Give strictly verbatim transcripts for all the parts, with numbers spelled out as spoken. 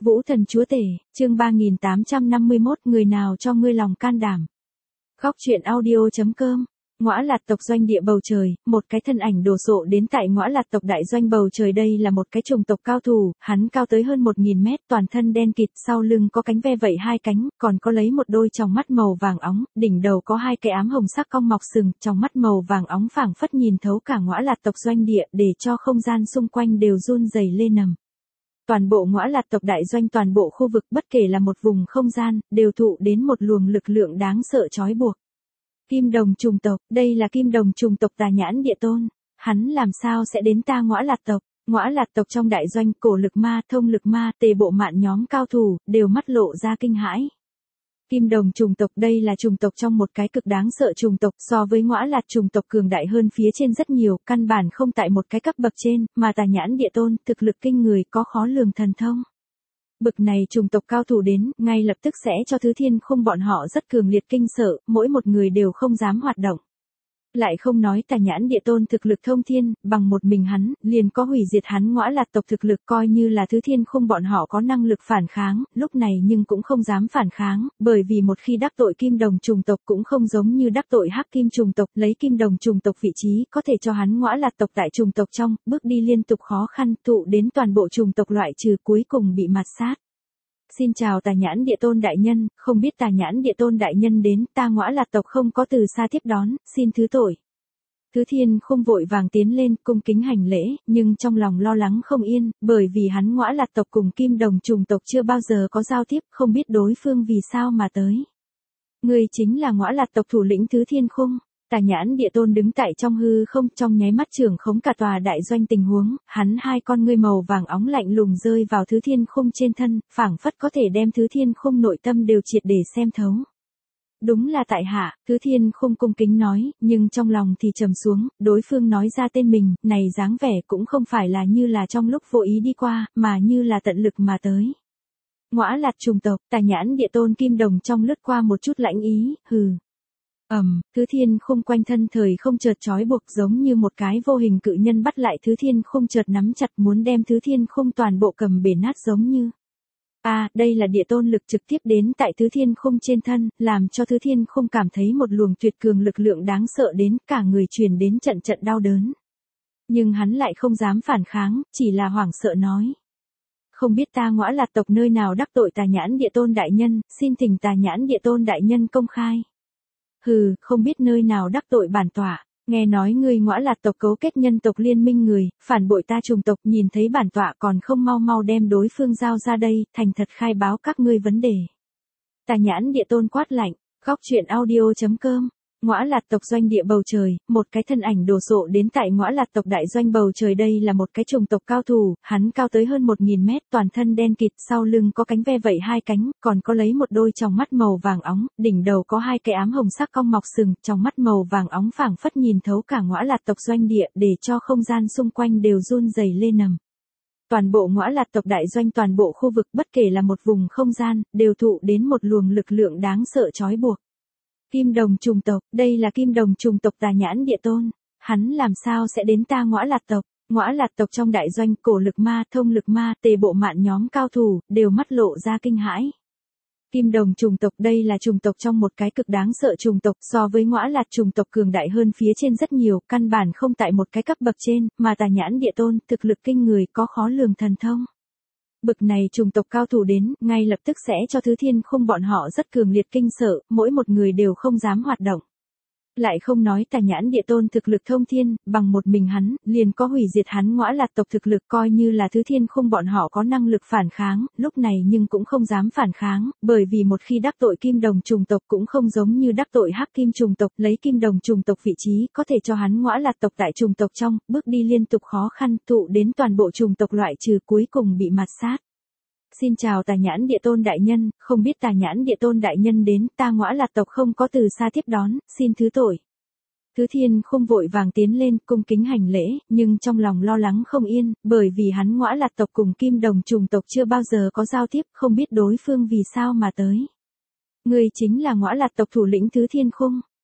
Vũ thần chúa tể, chương ba nghìn tám trăm năm mươi mốt, người nào cho ngươi lòng can đảm. Góc truyện audio.com. Ngõa Lạt tộc doanh địa bầu trời, một cái thân ảnh đồ sộ đến tại Ngõa Lạt tộc đại doanh bầu trời. Đây là một cái chủng tộc cao thủ, hắn cao tới hơn một nghìn mét, toàn thân đen kịt, sau lưng có cánh ve vẫy hai cánh, còn có lấy một đôi tròng mắt màu vàng óng, đỉnh đầu có hai cái ám hồng sắc cong mọc sừng, tròng mắt màu vàng óng phảng phất nhìn thấu cả Ngõa Lạt tộc doanh địa, để cho không gian xung quanh đều run rẩy lên nằm. Toàn bộ Ngõa Lạt tộc đại doanh, toàn bộ khu vực, bất kể là một vùng không gian, đều thụ đến một luồng lực lượng đáng sợ trói buộc. Kim đồng trùng tộc, đây là kim đồng trùng tộc Tà Nhãn Địa Tôn, hắn làm sao sẽ đến ta Ngõa Lạt tộc? Ngõa Lạt tộc trong đại doanh, Cổ Lực Ma, Thông Lực Ma, Tề Bộ Mạn nhóm cao thủ đều mắt lộ ra kinh hãi. Kim đồng trùng tộc, đây là trùng tộc trong một cái cực đáng sợ trùng tộc, so với Ngõa Lạt trùng tộc cường đại hơn phía trên rất nhiều, căn bản không tại một cái cấp bậc trên, mà Tà Nhãn Địa Tôn thực lực kinh người, có khó lường thần thông. Bực này trùng tộc cao thủ đến, ngay lập tức sẽ cho Thứ Thiên Khung bọn họ rất cường liệt kinh sợ, mỗi một người đều không dám hoạt động. Lại không nói Tà Nhãn Địa Tôn thực lực thông thiên, bằng một mình hắn, liền có hủy diệt hắn Ngõa Lạt tộc thực lực, coi như là Thứ Thiên Khung bọn họ có năng lực phản kháng, lúc này nhưng cũng không dám phản kháng, bởi vì một khi đắc tội kim đồng trùng tộc cũng không giống như đắc tội hắc kim trùng tộc, lấy kim đồng trùng tộc vị trí, có thể cho hắn Ngõa Lạt tộc tại trùng tộc trong, bước đi liên tục khó khăn, tụ đến toàn bộ trùng tộc loại trừ, cuối cùng bị mạt sát. Xin chào Tà Nhãn Địa Tôn đại nhân, không biết Tà Nhãn Địa Tôn đại nhân đến, ta Ngõa Lạt tộc không có từ xa tiếp đón, xin thứ tội. Thứ Thiên Khung vội vàng tiến lên, cung kính hành lễ, nhưng trong lòng lo lắng không yên, bởi vì hắn Ngõa Lạt tộc cùng kim đồng trùng tộc chưa bao giờ có giao tiếp, không biết đối phương vì sao mà tới. Người chính là Ngõa Lạt tộc thủ lĩnh Thứ Thiên Khung. Tà Nhãn Địa Tôn đứng tại trong hư không, trong nháy mắt trưởng khống cả tòa đại doanh tình huống, hắn hai con ngươi màu vàng óng lạnh lùng rơi vào Thứ Thiên Khung trên thân, phảng phất có thể đem Thứ Thiên Khung nội tâm đều triệt để xem thấu. Đúng là tại hạ, Thứ Thiên Khung cung kính nói, nhưng trong lòng thì trầm xuống, đối phương nói ra tên mình, này dáng vẻ cũng không phải là như là trong lúc vô ý đi qua, mà như là tận lực mà tới. Ngõa Lạt trùng tộc, Tà Nhãn Địa Tôn kim đồng trong lướt qua một chút lãnh ý, hừ. Ầm, um, Thứ Thiên Khung quanh thân thời không chợt trói buộc, giống như một cái vô hình cự nhân bắt lại Thứ Thiên Khung, chợt nắm chặt muốn đem Thứ Thiên Khung toàn bộ cầm bể nát, giống như. A, à, đây là Địa Tôn lực trực tiếp đến tại Thứ Thiên Khung trên thân, làm cho Thứ Thiên Khung cảm thấy một luồng tuyệt cường lực lượng đáng sợ đến, cả người truyền đến trận trận đau đớn. Nhưng hắn lại không dám phản kháng, chỉ là hoảng sợ nói: "Không biết ta Ngõa Lạt tộc nơi nào đắc tội Tà Nhãn Địa Tôn đại nhân, xin thỉnh Tà Nhãn Địa Tôn đại nhân công khai." Hừ, không biết nơi nào đắc tội bản tọa, nghe nói ngươi Ngõa Lạt tộc cấu kết nhân tộc liên minh người, phản bội ta trùng tộc, nhìn thấy bản tọa còn không mau mau đem đối phương giao ra đây, thành thật khai báo các ngươi vấn đề. Tà Nhãn Địa Tôn quát lạnh. Góc truyện audio.com. Ngõa Lạt tộc doanh địa bầu trời, một cái thân ảnh đồ sộ đến tại Ngõa Lạt tộc đại doanh bầu trời. Đây là một cái chủng tộc cao thủ, hắn cao tới hơn một nghìn mét, toàn thân đen kịt, sau lưng có cánh ve vẫy hai cánh, còn có lấy một đôi tròng mắt màu vàng óng, đỉnh đầu có hai cái ám hồng sắc cong mọc sừng, tròng mắt màu vàng óng phảng phất nhìn thấu cả Ngõa Lạt tộc doanh địa, để cho không gian xung quanh đều run rẩy lên nằm. Toàn bộ Ngõa Lạt tộc đại doanh, toàn bộ khu vực, bất kể là một vùng không gian, đều thụ đến một luồng lực lượng đáng sợ trói buộc. Kim đồng trùng tộc, đây là kim đồng trùng tộc Tà Nhãn Địa Tôn, hắn làm sao sẽ đến ta Ngõa Lạt tộc? Ngõa Lạt tộc trong đại doanh, Cổ Lực Ma, Thông Lực Ma, Tề Bộ Mạn nhóm cao thủ đều mắt lộ ra kinh hãi. Kim đồng trùng tộc, đây là trùng tộc trong một cái cực đáng sợ trùng tộc, so với Ngõa Lạt trùng tộc cường đại hơn phía trên rất nhiều, căn bản không tại một cái cấp bậc trên, mà Tà Nhãn Địa Tôn thực lực kinh người, có khó lường thần thông. Bực này trùng tộc cao thủ đến, ngay lập tức sẽ cho Thứ Thiên Khung bọn họ rất cường liệt kinh sợ, mỗi một người đều không dám hoạt động. Lại không nói Tà Nhãn Địa Tôn thực lực thông thiên, bằng một mình hắn, liền có hủy diệt hắn Ngõa Lạt tộc thực lực, coi như là Thứ Thiên Khung bọn họ có năng lực phản kháng, lúc này nhưng cũng không dám phản kháng, bởi vì một khi đắc tội kim đồng trùng tộc cũng không giống như đắc tội hắc kim trùng tộc, lấy kim đồng trùng tộc vị trí, có thể cho hắn Ngõa Lạt tộc tại trùng tộc trong, bước đi liên tục khó khăn, tụ đến toàn bộ trùng tộc loại trừ, cuối cùng bị mạt sát. Xin chào Tà Nhãn Địa Tôn đại nhân, không biết Tà Nhãn Địa Tôn đại nhân đến, ta Ngõa Lạt tộc không có từ xa tiếp đón, xin thứ tội. Thứ Thiên Khung vội vàng tiến lên, cung kính hành lễ, nhưng trong lòng lo lắng không yên, bởi vì hắn Ngõa Lạt tộc cùng kim đồng trùng tộc chưa bao giờ có giao tiếp, không biết đối phương vì sao mà tới. Ngươi chính là Ngõa Lạt tộc thủ lĩnh Thứ Thiên Khung.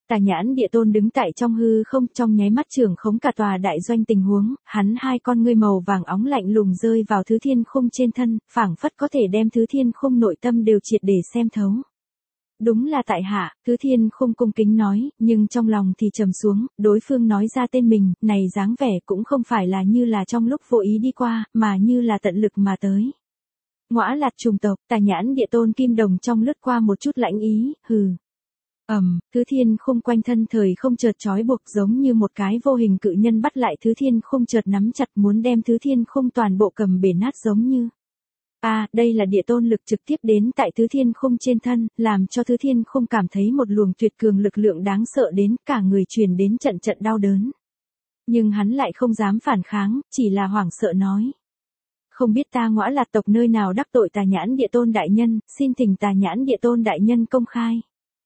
Tà Nhãn Địa Tôn đứng tại trong hư không, trong nháy mắt trưởng khống cả tòa đại doanh tình huống, hắn hai con ngươi màu vàng óng lạnh lùng rơi vào Thứ Thiên Khung trên thân, phảng phất có thể đem Thứ Thiên Khung nội tâm đều triệt để xem thấu. Đúng là tại hạ, Thứ Thiên Khung cung kính nói, nhưng trong lòng thì trầm xuống, đối phương nói ra tên mình, này dáng vẻ cũng không phải là như là trong lúc vô ý đi qua, mà như là tận lực mà tới. Ngõa Lạt chủng tộc, Tà Nhãn Địa Tôn kim đồng trong lướt qua một chút lãnh ý, hừ. Ầm, um, Thứ Thiên Khung quanh thân thời không chợt trói buộc giống như một cái vô hình cự nhân bắt lại Thứ Thiên Khung chợt nắm chặt muốn đem Thứ Thiên Khung toàn bộ cầm bể nát giống như. A, à, đây là địa tôn lực trực tiếp đến tại Thứ Thiên Khung trên thân, làm cho Thứ Thiên Khung cảm thấy một luồng tuyệt cường lực lượng đáng sợ đến cả người truyền đến trận trận đau đớn. Nhưng hắn lại không dám phản kháng, chỉ là hoảng sợ nói. Không biết ta Ngõa Lạt tộc nơi nào đắc tội Tà Nhãn Địa Tôn đại nhân, xin thỉnh Tà Nhãn Địa Tôn đại nhân công khai.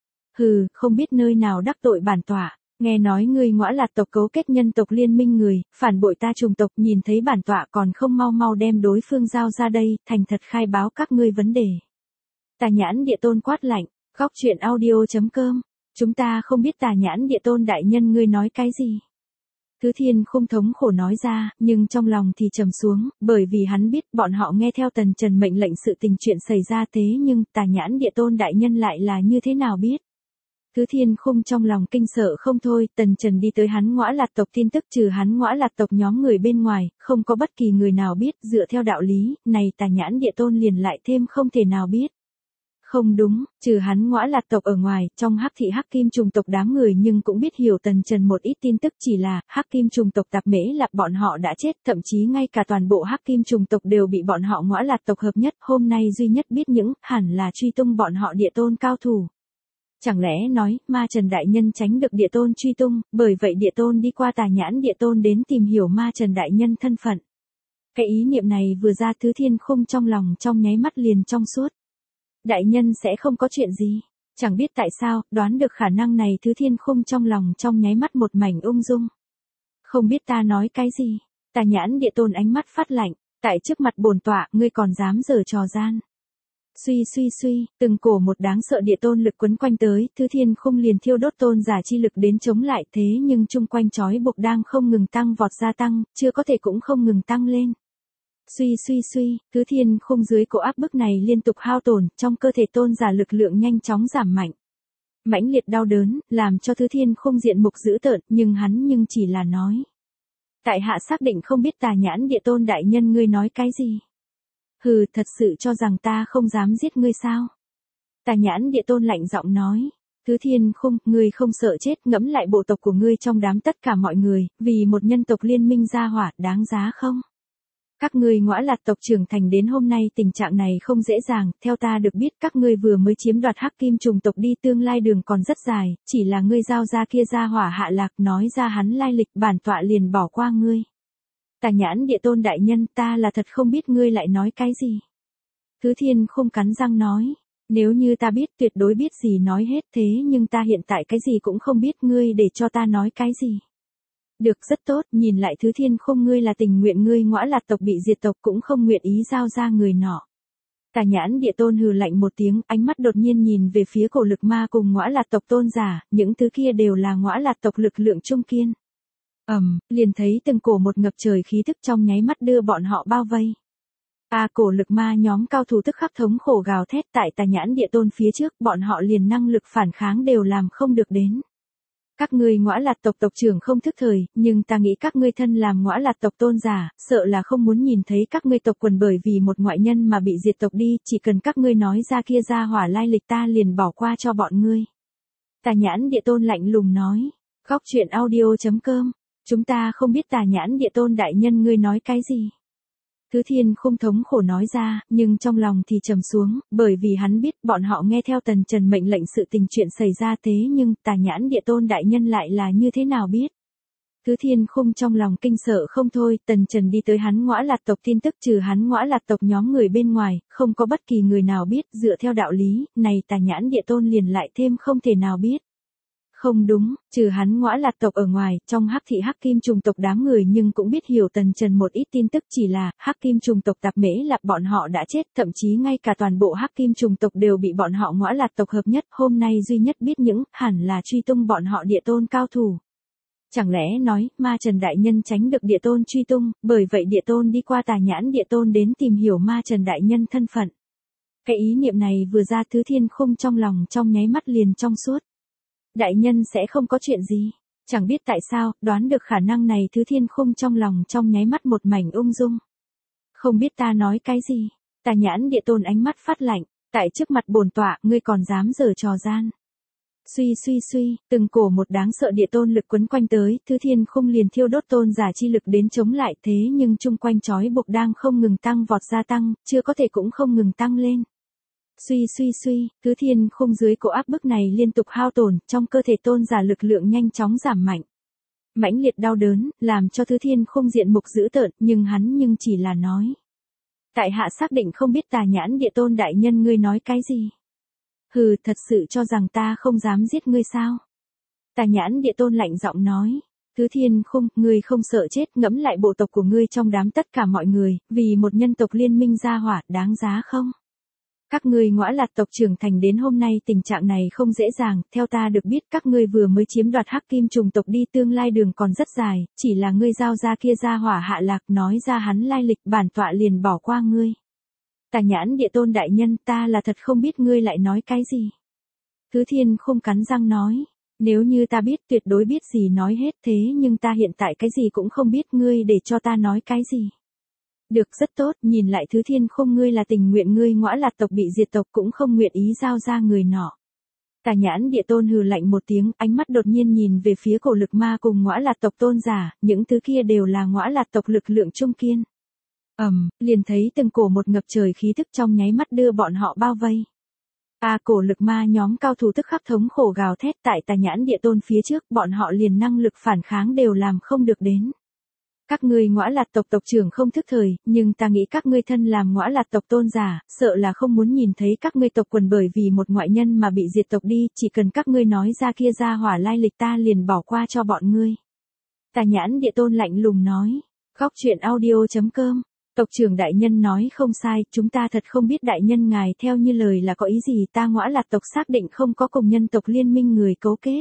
Hừ, không biết nơi nào đắc tội bản tọa, nghe nói ngươi Ngõa Lạt tộc cấu kết nhân tộc liên minh người, phản bội ta chủng tộc, nhìn thấy bản tọa còn không mau mau đem đối phương giao ra đây, thành thật khai báo các ngươi vấn đề. Tà Nhãn Địa Tôn quát lạnh, góc truyện audio chấm com, chúng ta không biết Tà Nhãn Địa Tôn đại nhân ngươi nói cái gì. Thứ Thiên Khung thống khổ nói ra, nhưng trong lòng thì trầm xuống, bởi vì hắn biết bọn họ nghe theo Tần Trần mệnh lệnh sự tình chuyện xảy ra thế nhưng Tà Nhãn Địa Tôn đại nhân lại là như thế nào biết. Thứ Thiên Khung trong lòng kinh sợ không thôi, Tần Trần đi tới hắn Ngõa Lạt tộc tin tức trừ hắn Ngõa Lạt tộc nhóm người bên ngoài, không có bất kỳ người nào biết, dựa theo đạo lý, này Tà Nhãn Địa Tôn liền lại thêm không thể nào biết. Không đúng, trừ hắn Ngõa Lạt tộc ở ngoài, trong Hắc thị Hắc Kim chủng tộc đám người nhưng cũng biết hiểu Tần Trần một ít tin tức, chỉ là Hắc Kim chủng tộc Tạp Mễ Lạp bọn họ đã chết, thậm chí ngay cả toàn bộ Hắc Kim chủng tộc đều bị bọn họ Ngõa Lạt tộc hợp nhất, hôm nay duy nhất biết những, hẳn là truy tung bọn họ địa tôn cao thủ. Chẳng lẽ nói, Ma Trần đại nhân tránh được địa tôn truy tung, bởi vậy địa tôn đi qua Tà Nhãn Địa Tôn đến tìm hiểu Ma Trần đại nhân thân phận. Cái ý niệm này vừa ra Thứ Thiên Khung trong lòng trong nháy mắt liền trong suốt. Đại nhân sẽ không có chuyện gì, chẳng biết tại sao, đoán được khả năng này Thứ Thiên Khung trong lòng trong nháy mắt một mảnh ung dung. Không biết ta nói cái gì, Tà Nhãn Địa Tôn ánh mắt phát lạnh, tại trước mặt bổn tọa, ngươi còn dám giở trò gian. Suy suy suy, từng cổ một đáng sợ địa tôn lực quấn quanh tới, Thứ Thiên Khung liền thiêu đốt tôn giả chi lực đến chống lại thế nhưng chung quanh trói buộc đang không ngừng tăng vọt gia tăng, chưa có thể cũng không ngừng tăng lên. Suy suy suy, Thứ Thiên Khung dưới cổ áp bức này liên tục hao tổn, trong cơ thể tôn giả lực lượng nhanh chóng giảm mạnh. Mãnh liệt đau đớn, làm cho Thứ Thiên Khung diện mục dữ tợn, nhưng hắn nhưng chỉ là nói. Tại hạ xác định không biết Tà Nhãn Địa Tôn đại nhân ngươi nói cái gì. Hừ, thật sự cho rằng ta không dám giết ngươi sao? Tà Nhãn Địa Tôn lạnh giọng nói. Thứ Thiên Khung, ngươi không sợ chết, ngẫm lại bộ tộc của ngươi trong đám tất cả mọi người, vì một nhân tộc liên minh ra hỏa, đáng giá không? Các ngươi Ngõa Lạt tộc trưởng thành đến hôm nay tình trạng này không dễ dàng, theo ta được biết các ngươi vừa mới chiếm đoạt Hắc Kim chủng tộc đi tương lai đường còn rất dài, chỉ là ngươi giao ra kia ra hỏa hạ lạc nói ra hắn lai lịch bản tọa liền bỏ qua ngươi. Tà Nhãn Địa Tôn đại nhân ta là thật không biết ngươi lại nói cái gì. Thứ Thiên Khung cắn răng nói, nếu như ta biết tuyệt đối biết gì nói hết thế nhưng ta hiện tại cái gì cũng không biết ngươi để cho ta nói cái gì. Được rất tốt, nhìn lại Thứ Thiên Khung ngươi là tình nguyện ngươi Ngõa Lạt tộc bị diệt tộc cũng không nguyện ý giao ra người nọ. Tà Nhãn Địa Tôn hừ lạnh một tiếng, ánh mắt đột nhiên nhìn về phía cổ lực ma cùng Ngõa Lạt tộc tôn giả, những thứ kia đều là Ngõa Lạt tộc lực lượng trung kiên. Ầm, um, liền thấy từng cổ một ngập trời khí tức trong nháy mắt đưa bọn họ bao vây. A à, cổ lực ma nhóm cao thủ tức khắc thống khổ gào thét tại Tà Nhãn Địa Tôn phía trước, bọn họ liền năng lực phản kháng đều làm không được đến. Các ngươi Ngõa Lạt tộc tộc trưởng không thức thời, nhưng ta nghĩ các ngươi thân làm Ngõa Lạt tộc tôn giả, sợ là không muốn nhìn thấy các ngươi tộc quần bởi vì một ngoại nhân mà bị diệt tộc đi, chỉ cần các ngươi nói ra kia ra hỏa lai lịch ta liền bỏ qua cho bọn ngươi. Tà Nhãn Địa Tôn lạnh lùng nói, góc truyện audio chấm com, chúng ta không biết Tà Nhãn Địa Tôn đại nhân ngươi nói cái gì. Thứ Thiên Khung thống khổ nói ra, nhưng trong lòng thì trầm xuống, bởi vì hắn biết bọn họ nghe theo Tần Trần mệnh lệnh sự tình chuyện xảy ra thế nhưng Tà Nhãn Địa Tôn đại nhân lại là như thế nào biết. Thứ Thiên Khung trong lòng kinh sợ không thôi, Tần Trần đi tới hắn Ngõa Lạt tộc tin tức trừ hắn Ngõa Lạt tộc nhóm người bên ngoài, không có bất kỳ người nào biết, dựa theo đạo lý, này Tà Nhãn Địa Tôn liền lại thêm không thể nào biết. Không đúng, trừ hắn Ngõa Lạt tộc ở ngoài, trong Hắc thị Hắc Kim trùng tộc đám người nhưng cũng biết hiểu Tần Trần một ít tin tức, chỉ là Hắc Kim trùng tộc Tạp Mễ Lạp bọn họ đã chết, thậm chí ngay cả toàn bộ Hắc Kim trùng tộc đều bị bọn họ Ngõa Lạt tộc hợp nhất, hôm nay duy nhất biết những, hẳn là truy tung bọn họ địa tôn cao thủ. Chẳng lẽ nói, Ma Trần đại nhân tránh được địa tôn truy tung, bởi vậy địa tôn đi qua Tà Nhãn địa tôn đến tìm hiểu Ma Trần đại nhân thân phận. Cái ý niệm này vừa ra, Thứ Thiên Khung trong lòng trong nháy mắt liền trong suốt. Đại nhân sẽ không có chuyện gì. Chẳng biết tại sao, đoán được khả năng này, Thứ Thiên Khung trong lòng trong nháy mắt một mảnh ung dung. Không biết ta nói cái gì. Tà Nhãn địa tôn ánh mắt phát lạnh, tại trước mặt bổn tọa, ngươi còn dám giở trò gian. Suy suy suy, từng cổ một đáng sợ địa tôn lực quấn quanh tới, Thứ Thiên Khung liền thiêu đốt tôn giả chi lực đến chống lại, thế nhưng chung quanh chói buộc đang không ngừng tăng vọt gia tăng, chưa có thể cũng không ngừng tăng lên. Suy suy suy, Thứ Thiên Khung dưới cỗ áp bức này liên tục hao tổn, trong cơ thể tôn giả lực lượng nhanh chóng giảm mạnh. Mãnh liệt đau đớn, làm cho Thứ Thiên Khung diện mục dữ tợn, nhưng hắn nhưng chỉ là nói. Tại hạ xác định không biết Tà Nhãn địa tôn đại nhân ngươi nói cái gì. Hừ, thật sự cho rằng ta không dám giết ngươi sao? Tà Nhãn địa tôn lạnh giọng nói. Thứ Thiên Khung, ngươi không sợ chết, ngẫm lại bộ tộc của ngươi trong đám tất cả mọi người, vì một nhân tộc liên minh ra hỏa, đáng giá không? Các ngươi Ngõa Lạt tộc trưởng thành đến hôm nay tình trạng này không dễ dàng, theo ta được biết các ngươi vừa mới chiếm đoạt Hắc Kim trùng tộc đi, tương lai đường còn rất dài, chỉ là ngươi giao ra kia ra hỏa hạ lạc, nói ra hắn lai lịch, bản tọa liền bỏ qua ngươi. Tà Nhãn địa tôn đại nhân, ta là thật không biết ngươi lại nói cái gì. Thứ Thiên Khung cắn răng nói, nếu như ta biết tuyệt đối biết gì nói hết, thế nhưng ta hiện tại cái gì cũng không biết, ngươi để cho ta nói cái gì. Được, rất tốt, nhìn lại Thứ Thiên Khung, ngươi là tình nguyện ngươi Ngõa Lạt tộc bị diệt tộc cũng không nguyện ý giao ra người nọ. Tà Nhãn địa tôn hừ lạnh một tiếng, ánh mắt đột nhiên nhìn về phía cổ lực ma cùng Ngõa Lạt tộc tôn giả, những thứ kia đều là Ngõa Lạt tộc lực lượng trung kiên. Ầm, um, liền thấy từng cổ một ngập trời khí thức trong nháy mắt đưa bọn họ bao vây. A à, cổ lực ma nhóm cao thủ tức khắc thống khổ gào thét, tại Tà Nhãn địa tôn phía trước, bọn họ liền năng lực phản kháng đều làm không được đến. Các ngươi Ngõa Lạt tộc tộc trưởng không thức thời, nhưng ta nghĩ các ngươi thân làm Ngõa Lạt tộc tôn giả, sợ là không muốn nhìn thấy các ngươi tộc quần bởi vì một ngoại nhân mà bị diệt tộc đi, chỉ cần các ngươi nói ra kia ra hỏa lai lịch ta liền bỏ qua cho bọn ngươi. Tà Nhãn địa tôn lạnh lùng nói. Góc truyện audio chấm com. Tộc trưởng đại nhân nói không sai, chúng ta thật không biết đại nhân ngài theo như lời là có ý gì, ta Ngõa Lạt tộc xác định không có cùng nhân tộc liên minh người cấu kết.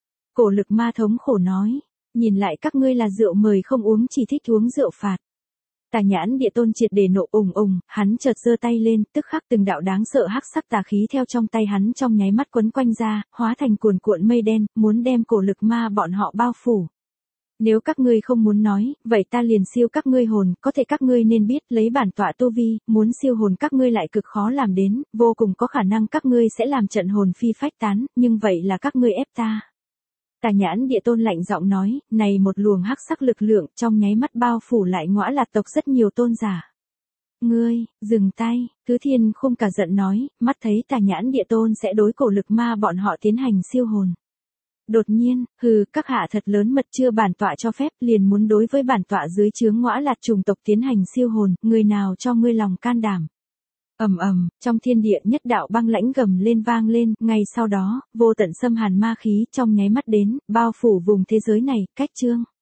Cổ lực ma thống khổ nói. Nhìn lại các ngươi là rượu mời không uống, chỉ thích uống rượu phạt. Tà Nhãn địa tôn triệt để nộ ùng ùng, hắn chợt giơ tay lên, tức khắc từng đạo đáng sợ hắc sắc tà khí theo trong tay hắn trong nháy mắt quấn quanh ra, hóa thành cuồn cuộn mây đen, muốn đem cổ lực ma bọn họ bao phủ. Nếu các ngươi không muốn nói, vậy ta liền siêu các ngươi hồn, có thể các ngươi nên biết, lấy bản tọa tu vi, muốn siêu hồn các ngươi lại cực khó làm đến, vô cùng có khả năng các ngươi sẽ làm trận hồn phi phách tán, nhưng vậy là các ngươi ép ta. Tà Nhãn địa tôn lạnh giọng nói, này một luồng hắc sắc lực lượng trong nháy mắt bao phủ lại Ngõa Lạt tộc rất nhiều tôn giả. Ngươi, dừng tay, Thứ Thiên Khung cả giận nói, mắt thấy Tà Nhãn địa tôn sẽ đối cổ lực ma bọn họ tiến hành siêu hồn. Đột nhiên, hừ, các hạ thật lớn mật, chưa bản tọa cho phép, liền muốn đối với bản tọa dưới trướng Ngõa Lạt trùng tộc tiến hành siêu hồn, người nào cho ngươi lòng can đảm. Ầm ầm, trong thiên địa nhất đạo băng lãnh gầm lên vang lên, ngay sau đó, vô tận xâm hàn ma khí trong nháy mắt đến, bao phủ vùng thế giới này, cách chương.